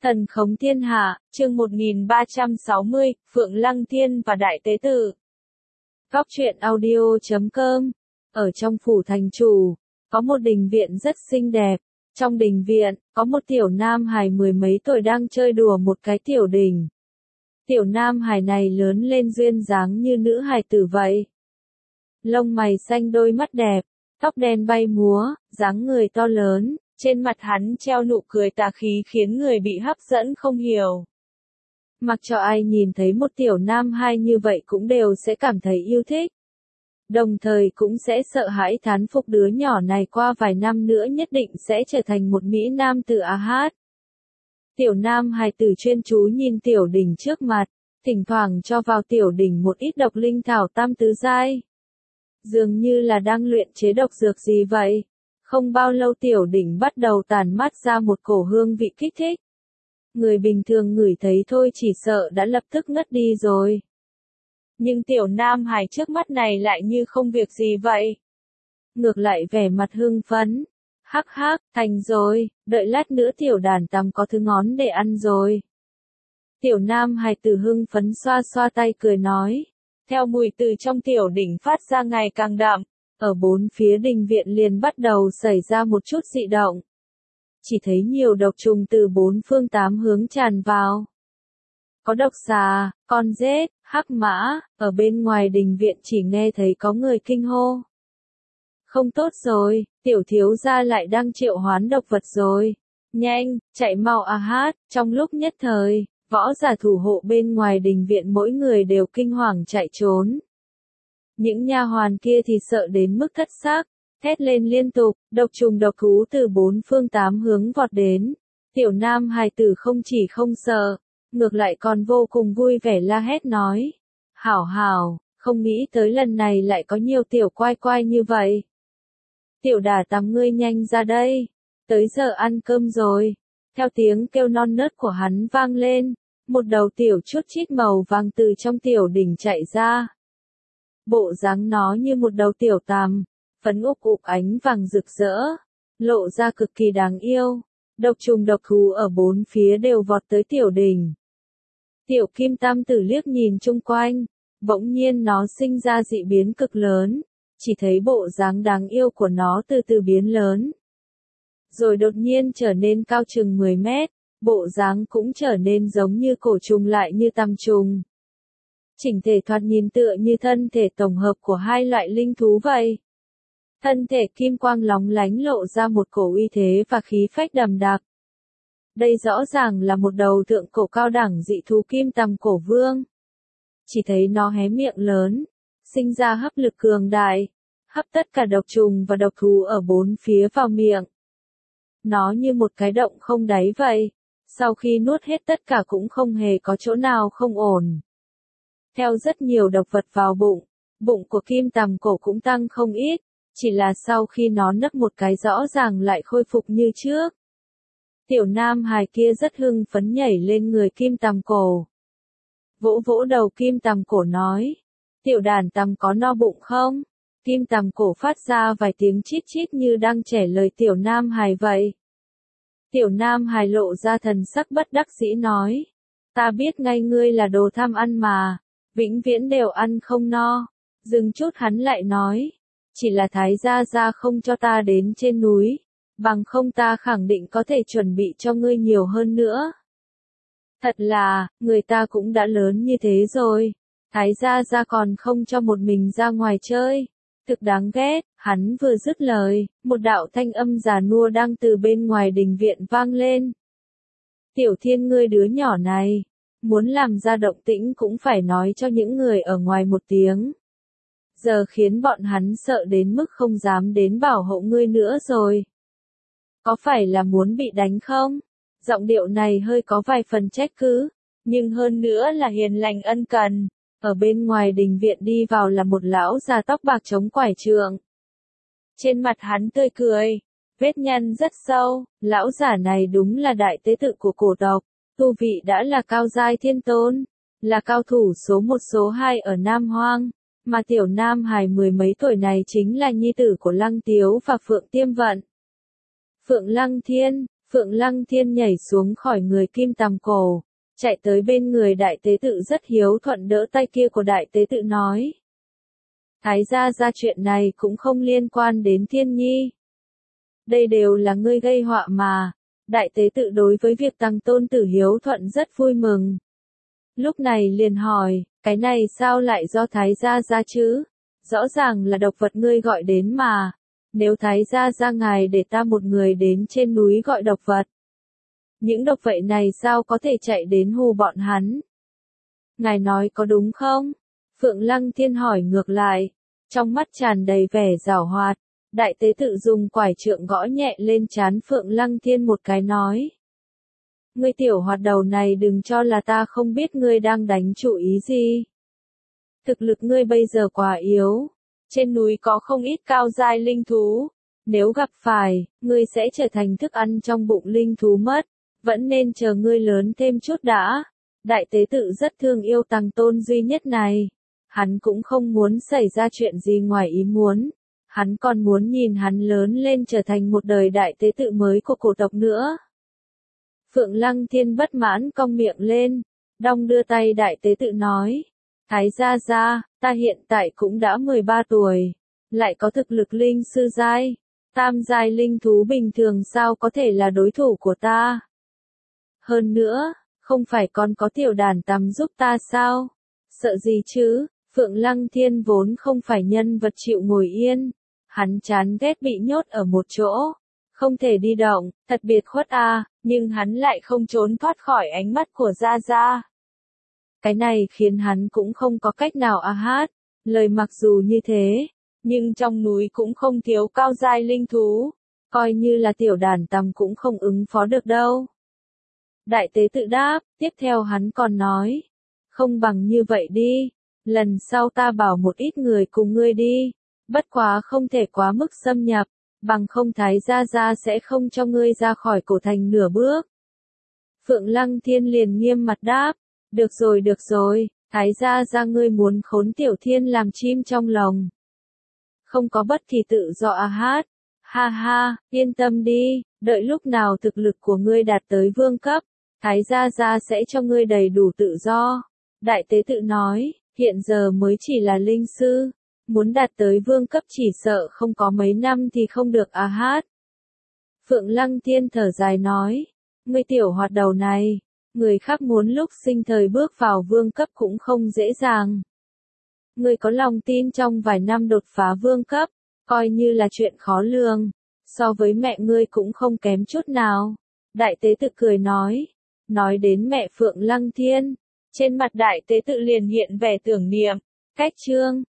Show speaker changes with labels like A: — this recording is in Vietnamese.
A: Thần khống thiên hạ, chương 1360, Phượng Lăng Thiên và Đại Tế Tử. Góc truyện audio.com. Ở trong phủ thành chủ, có một đình viện rất xinh đẹp. Trong đình viện, có một tiểu nam hài mười mấy tuổi đang chơi đùa một cái tiểu đình. Tiểu nam hài này lớn lên duyên dáng như nữ hài tử vậy. Lông mày xanh, đôi mắt đẹp, tóc đen bay múa, dáng người to lớn. Trên mặt hắn treo nụ cười tà khí khiến người bị hấp dẫn không hiểu. Mặc cho ai nhìn thấy một tiểu nam hai như vậy cũng đều sẽ cảm thấy yêu thích. Đồng thời cũng sẽ sợ hãi thán phục đứa nhỏ này qua vài năm nữa nhất định sẽ trở thành một mỹ nam tử a hát. Tiểu nam hài tử chuyên chú nhìn tiểu đình trước mặt, thỉnh thoảng cho vào tiểu đình một ít độc linh thảo tam tứ giai. Dường như là đang luyện chế độc dược gì vậy. Không bao lâu tiểu đỉnh bắt đầu tản mát ra một cổ hương vị kích thích. Người bình thường ngửi thấy thôi chỉ sợ đã lập tức ngất đi rồi. Nhưng tiểu nam hài trước mắt này lại như không việc gì vậy. Ngược lại vẻ mặt hưng phấn. Hắc hắc, thành rồi, đợi lát nữa tiểu đàn tằm có thứ ngón để ăn rồi. Tiểu nam hài tử hưng phấn xoa xoa tay cười nói. Theo mùi từ trong tiểu đỉnh phát ra ngày càng đậm. Ở bốn phía đình viện liền bắt đầu xảy ra một chút dị động. Chỉ thấy nhiều độc trùng từ bốn phương tám hướng tràn vào. Có độc xà, con rết, hắc mã, ở bên ngoài đình viện chỉ nghe thấy có người kinh hô. Không tốt rồi, tiểu thiếu gia lại đang triệu hoán độc vật rồi. Nhanh, chạy mau a hát, trong lúc nhất thời, võ giả thủ hộ bên ngoài đình viện mỗi người đều kinh hoàng chạy trốn. Những nha hoàn kia thì sợ đến mức thất xác, thét lên liên tục, độc trùng độc thú từ bốn phương tám hướng vọt đến. Tiểu nam hài tử không chỉ không sợ, ngược lại còn vô cùng vui vẻ la hét nói. Hảo hảo, không nghĩ tới lần này lại có nhiều tiểu quai quai như vậy. Tiểu đà tắm ngươi nhanh ra đây, tới giờ ăn cơm rồi. Theo tiếng kêu non nớt của hắn vang lên, một đầu tiểu chút chít màu vàng từ trong tiểu đỉnh chạy ra. Bộ dáng nó như một đầu tiểu tằm, phấn úp ục ánh vàng rực rỡ, lộ ra cực kỳ đáng yêu. Độc trùng độc thú ở bốn phía đều vọt tới tiểu đình. Tiểu kim tam tử liếc nhìn chung quanh, bỗng nhiên nó sinh ra dị biến cực lớn, chỉ thấy bộ dáng đáng yêu của nó từ từ biến lớn. Rồi đột nhiên trở nên cao chừng 10 mét, bộ dáng cũng trở nên giống như cổ trùng lại như tằm trùng. Chỉnh thể thoạt nhìn tựa như thân thể tổng hợp của hai loại linh thú vậy. Thân thể kim quang lóng lánh lộ ra một cổ uy thế và khí phách đậm đặc. Đây rõ ràng là một đầu thượng cổ cao đẳng dị thú kim tằm cổ vương. Chỉ thấy nó hé miệng lớn, sinh ra hấp lực cường đại, hấp tất cả độc trùng và độc thú ở bốn phía vào miệng. Nó như một cái động không đáy vậy, sau khi nuốt hết tất cả cũng không hề có chỗ nào không ổn. Theo rất nhiều độc vật vào bụng, bụng của kim tằm cổ cũng tăng không ít, chỉ là sau khi nó nấp một cái rõ ràng lại khôi phục như trước. Tiểu nam hài kia rất hưng phấn nhảy lên người kim tằm cổ. Vỗ vỗ đầu kim tằm cổ nói, tiểu đàn tằm có no bụng không? Kim tằm cổ phát ra vài tiếng chít chít như đang trả lời tiểu nam hài vậy. Tiểu nam hài lộ ra thần sắc bất đắc dĩ nói, ta biết ngay ngươi là đồ tham ăn mà. Vĩnh viễn đều ăn không no. Dừng chút hắn lại nói. Chỉ là thái gia gia không cho ta đến trên núi. Bằng không ta khẳng định có thể chuẩn bị cho ngươi nhiều hơn nữa. Thật là, người ta cũng đã lớn như thế rồi. Thái gia gia còn không cho một mình ra ngoài chơi. Thực đáng ghét, hắn vừa dứt lời, một đạo thanh âm già nua đang từ bên ngoài đình viện vang lên. Tiểu thiên ngươi đứa nhỏ này. Muốn làm ra động tĩnh cũng phải nói cho những người ở ngoài một tiếng. Giờ khiến bọn hắn sợ đến mức không dám đến bảo hộ ngươi nữa rồi. Có phải là muốn bị đánh không? Giọng điệu này hơi có vài phần trách cứ, nhưng hơn nữa là hiền lành ân cần. Ở bên ngoài đình viện đi vào là một lão già tóc bạc chống quải trượng. Trên mặt hắn tươi cười, vết nhăn rất sâu, lão giả này đúng là đại tế tự của cổ tộc. Tu vị đã là cao giai thiên tôn, là cao thủ số 1 số 2 ở Nam Hoang, mà tiểu nam hài mười mấy tuổi này chính là nhi tử của Lăng Tiếu và Phượng Tiêm Vận. Phượng Lăng Thiên, Phượng Lăng Thiên nhảy xuống khỏi người Kim Tằm Cổ, chạy tới bên người đại tế tự rất hiếu thuận đỡ tay kia của đại tế tự nói. Thái gia ra chuyện này cũng không liên quan đến Thiên Nhi. Đây đều là ngươi gây họa mà. Đại tế tự đối với việc tăng tôn tử hiếu thuận rất vui mừng. Lúc này liền hỏi, cái này sao lại do Thái gia ra chứ? Rõ ràng là độc vật ngươi gọi đến mà. Nếu Thái gia ra ngài để ta một người đến trên núi gọi độc vật. Những độc vậy này sao có thể chạy đến hù bọn hắn? Ngài nói có đúng không? Phượng Lăng Thiên hỏi ngược lại, trong mắt tràn đầy vẻ giảo hoạt. Đại tế tự dùng quải trượng gõ nhẹ lên trán Phượng Lăng Thiên một cái nói. Ngươi tiểu hoạt đầu này đừng cho là ta không biết ngươi đang đánh chủ ý gì. Thực lực ngươi bây giờ quá yếu. Trên núi có không ít cao giai linh thú. Nếu gặp phải, ngươi sẽ trở thành thức ăn trong bụng linh thú mất. Vẫn nên chờ ngươi lớn thêm chút đã. Đại tế tự rất thương yêu Tăng Tôn duy nhất này. Hắn cũng không muốn xảy ra chuyện gì ngoài ý muốn. Hắn còn muốn nhìn hắn lớn lên trở thành một đời đại tế tự mới của cổ tộc nữa. Phượng Lăng Thiên bất mãn cong miệng lên, đong đưa tay đại tế tự nói. Thái gia gia, ta hiện tại cũng đã 13 tuổi, lại có thực lực linh sư giai, tam giai linh thú bình thường sao có thể là đối thủ của ta. Hơn nữa, không phải còn có tiểu đàn tằm giúp ta sao? Sợ gì chứ? Phượng Lăng Thiên vốn không phải nhân vật chịu ngồi yên. Hắn chán ghét bị nhốt ở một chỗ, không thể đi động, thật biệt khuất à, nhưng hắn lại không trốn thoát khỏi ánh mắt của Gia Gia. Cái này khiến hắn cũng không có cách nào hát, lời mặc dù như thế, nhưng trong núi cũng không thiếu cao giai linh thú, coi như là tiểu đàn tằm cũng không ứng phó được đâu. Đại tế tự đáp, tiếp theo hắn còn nói, không bằng như vậy đi, lần sau ta bảo một ít người cùng ngươi đi. Bất quá không thể quá mức xâm nhập, bằng không Thái gia gia sẽ không cho ngươi ra khỏi cổ thành nửa bước. Phượng Lăng Thiên liền nghiêm mặt đáp, được rồi, Thái gia gia ngươi muốn khốn Tiểu Thiên làm chim trong lòng. Không có bất kỳ tự do hát, ha ha, yên tâm đi, đợi lúc nào thực lực của ngươi đạt tới vương cấp, Thái gia gia sẽ cho ngươi đầy đủ tự do. Đại tế tự nói, hiện giờ mới chỉ là linh sư. Muốn đạt tới vương cấp chỉ sợ không có mấy năm thì không được hát. Phượng Lăng Thiên thở dài nói, ngươi tiểu hoạt đầu này, người khác muốn lúc sinh thời bước vào vương cấp cũng không dễ dàng. Ngươi có lòng tin trong vài năm đột phá vương cấp, coi như là chuyện khó lường, so với mẹ ngươi cũng không kém chút nào. Đại tế tự cười nói đến mẹ Phượng Lăng Thiên, trên mặt đại tế tự liền hiện vẻ tưởng niệm, cách chương.